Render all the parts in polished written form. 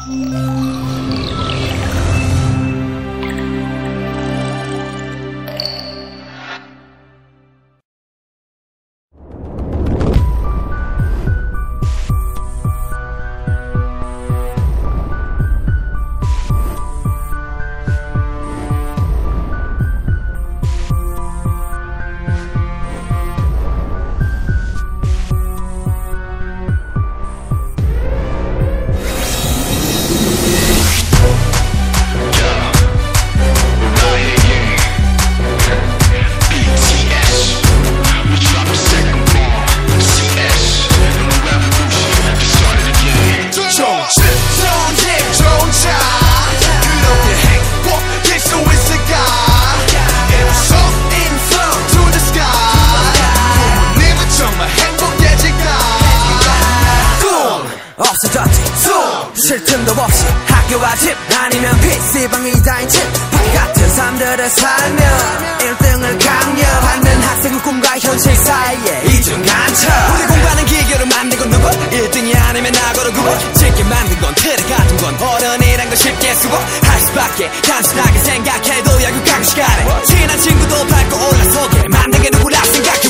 쉴 틈도 없이 학교와 집 아니면 PC방이다인 집 파티 같은 삶들을 살며 1등을 강요하는 학생의 꿈과 현실 사이에 이중간첩 우리 공부하는 기교를 만들고 누구 1등이 아니면 낙오를 구워 쉽게 만든 건 틀에 같은 건 어른이란 걸 쉽게 수고할 수밖에 단순하게 생각해도 약육강 시간에 친한 친구도 밟고 올라서게 만든 게 누구라 생각해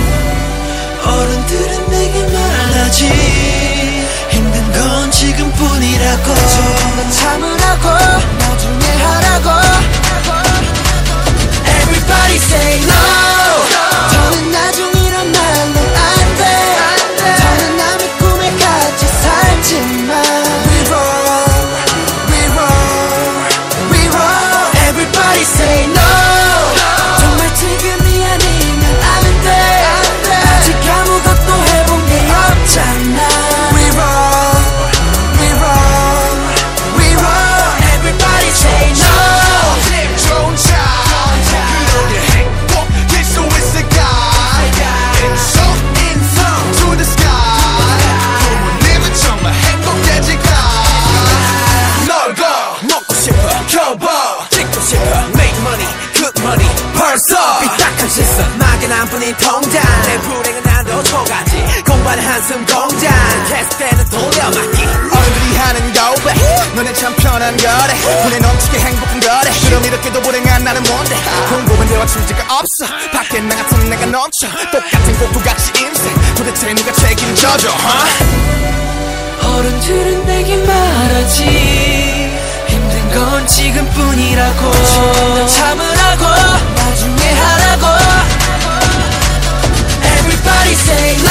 어른들은 내게 말하지 힘든 건 지금뿐이라고 조금만 참으라고 나중에 하라고 Everybody say no 더는 나중이란 말로 안돼 더는 남의 꿈에 같이 살지만 We roll, we roll, we roll Everybody say no 정말 지금이 아니면 안 돼 아직 아무것도 해본 게 없잖아 삐딱한 시선 막연한 뿐인 통장 내 불행은 나도 초가지 공부하는 한숨 공장 테스트에는 돌려막기 어른들이 하는 고백 너네 참 편한 거래 눈에 넘치게 행복한 거래 그럼 이렇게도 불행한 나는 뭔데 공부만 대화 출제가 없어 밖에 나 같은 내가 넘쳐 똑같은 고투같이 인생 도대체 누가 책임져줘 어른들은 내게 말하지 힘든 건 지금뿐이라고 조금 참으라고 나중에 하라고 Everybody say no